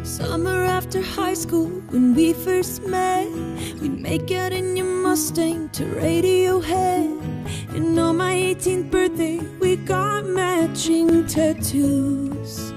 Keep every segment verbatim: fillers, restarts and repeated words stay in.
Summer after high school, when we first met, we'd make out in your Mustang to Radiohead. And on my eighteenth birthday, we got matching tattoos.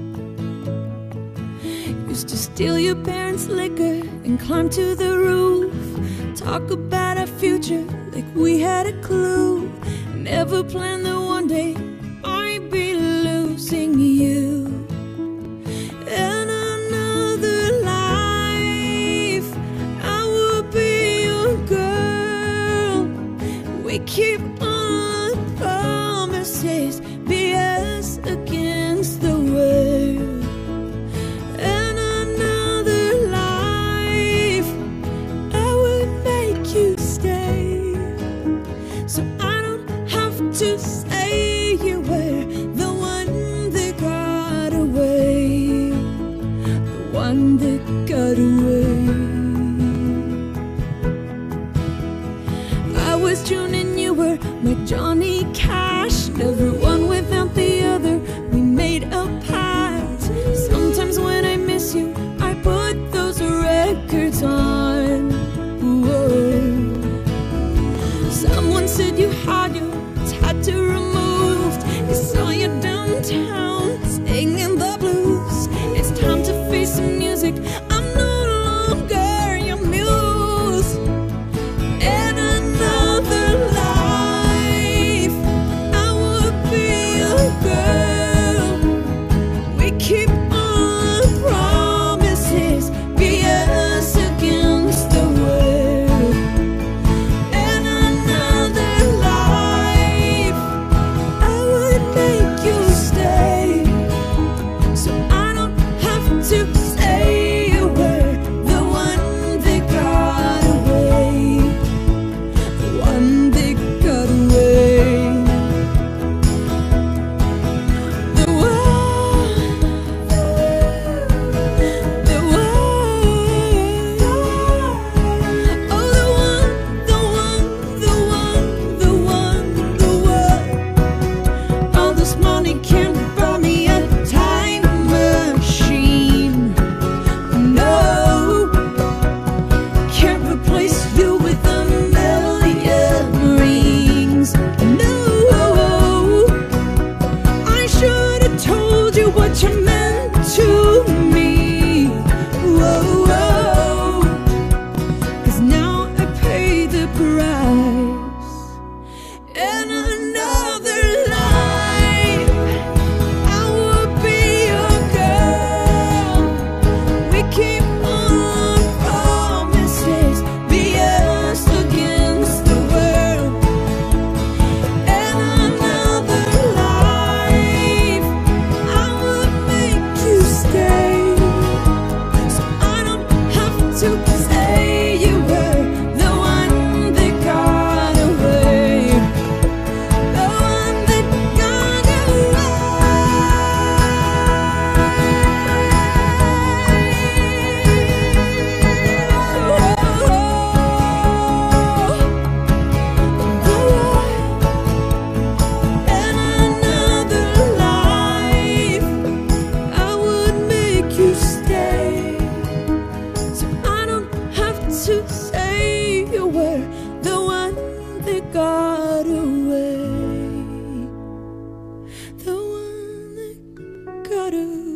Used to steal your parents' liquor and climb to the roof, talk about our future like we had a clue. Never planned that one day I'd be losing you. In another life, I would be your girl. We keep all our promises, be us against the world. In another life, I would make you stay, so I don't have to say you were the one that got away, the one that got away. I was June and you were like Johnny Cash, never one without the other, we made a pact. Sometimes when I miss you, I put those records on. Whoa. Someone said you had your tattoo removed, I saw you downtown singing the blues. It's time to face the music, I'm no longer your muse. In another life, I would be your girl. We keep all our promises, be us against the world. In another life, I would make you stay, so I don't have to say you were the one that got away, the one that got away, the one, the one, oh the one, the one, the one, the one, the one. All this money can't buy me a time machine. No, can't replace you with a million rings. No, I should have told you what you meant to me. Whoa, whoa. 'Cause now I pay the price. In another life, I would be your girl. We keep all our promises, be us against the world. In another life, I would make you stay, so I don't have to say you were the one that got away, the one that got In another life, I would make you stay, so I don't have to say you were the one that got away, the one that got away.